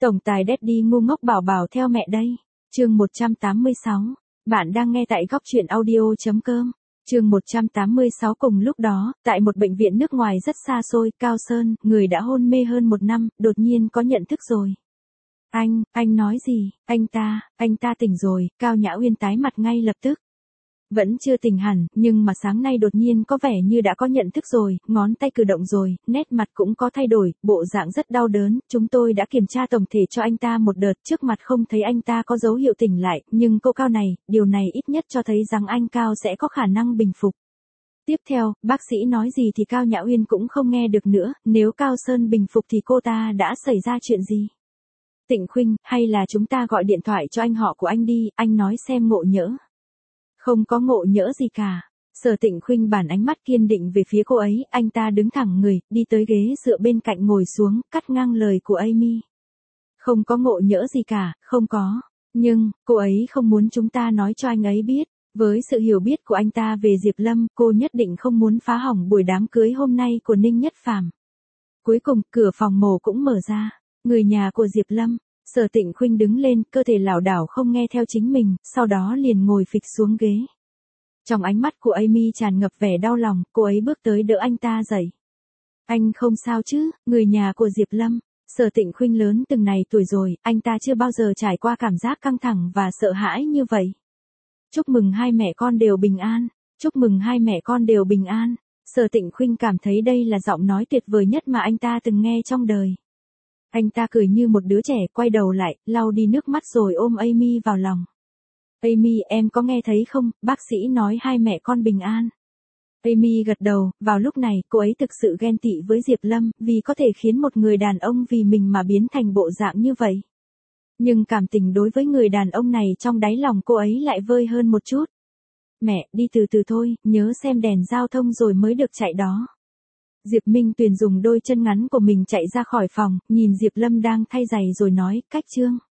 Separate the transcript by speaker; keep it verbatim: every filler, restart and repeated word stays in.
Speaker 1: Tổng tài Daddy ngu ngốc bảo bảo theo mẹ đây. Chương một trăm tám mươi sáu. Bạn đang nghe tại góc truyện audio.com. Chương một trăm tám mươi sáu. Cùng lúc đó, tại một bệnh viện nước ngoài rất xa xôi, Cao Sơn, người đã hôn mê hơn một năm, đột nhiên có nhận thức rồi. Anh, anh nói gì? Anh ta, anh ta tỉnh rồi. Cao Nhã Uyên tái mặt ngay lập tức. Vẫn chưa tỉnh hẳn, nhưng mà sáng nay đột nhiên có vẻ như đã có nhận thức rồi, ngón tay cử động rồi, nét mặt cũng có thay đổi, bộ dạng rất đau đớn, chúng tôi đã kiểm tra tổng thể cho anh ta một đợt, trước mặt không thấy anh ta có dấu hiệu tỉnh lại, nhưng cô Cao này, điều này ít nhất cho thấy rằng anh Cao sẽ có khả năng bình phục. Tiếp theo, bác sĩ nói gì thì Cao Nhã Uyên cũng không nghe được nữa, nếu Cao Sơn bình phục thì cô ta đã xảy ra chuyện gì? Tịnh Khuynh, hay là chúng ta gọi điện thoại cho anh họ của anh đi, anh nói xem ngộ nhỡ. Không có ngộ nhỡ gì cả. Sở Tịnh Khuynh bản ánh mắt kiên định về phía cô ấy, anh ta đứng thẳng người, đi tới ghế dựa bên cạnh ngồi xuống, cắt ngang lời của Amy. Không có ngộ nhỡ gì cả, không có. Nhưng, cô ấy không muốn chúng ta nói cho anh ấy biết. Với sự hiểu biết của anh ta về Diệp Lâm, cô nhất định không muốn phá hỏng buổi đám cưới hôm nay của Ninh Nhất Phàm. Cuối cùng, cửa phòng mổ cũng mở ra. Người nhà của Diệp Lâm. Sở Tịnh Khuynh đứng lên, cơ thể lảo đảo không nghe theo chính mình, sau đó liền ngồi phịch xuống ghế. Trong ánh mắt của Amy tràn ngập vẻ đau lòng, cô ấy bước tới đỡ anh ta dậy. Anh không sao chứ, người nhà của Diệp Lâm. Sở Tịnh Khuynh lớn từng này tuổi rồi, anh ta chưa bao giờ trải qua cảm giác căng thẳng và sợ hãi như vậy. Chúc mừng hai mẹ con đều bình an, chúc mừng hai mẹ con đều bình an. Sở Tịnh Khuynh cảm thấy đây là giọng nói tuyệt vời nhất mà anh ta từng nghe trong đời. Anh ta cười như một đứa trẻ, quay đầu lại, lau đi nước mắt rồi ôm Amy vào lòng. Amy, em có nghe thấy không, bác sĩ nói hai mẹ con bình an. Amy gật đầu, vào lúc này, cô ấy thực sự ghen tị với Diệp Lâm, vì có thể khiến một người đàn ông vì mình mà biến thành bộ dạng như vậy. Nhưng cảm tình đối với người đàn ông này trong đáy lòng cô ấy lại vơi hơn một chút. Mẹ, đi từ từ thôi, nhớ xem đèn giao thông rồi mới được chạy đó. Diệp Minh Tuyền dùng đôi chân ngắn của mình chạy ra khỏi phòng, nhìn Diệp Lâm đang thay giày rồi nói, cách Trương.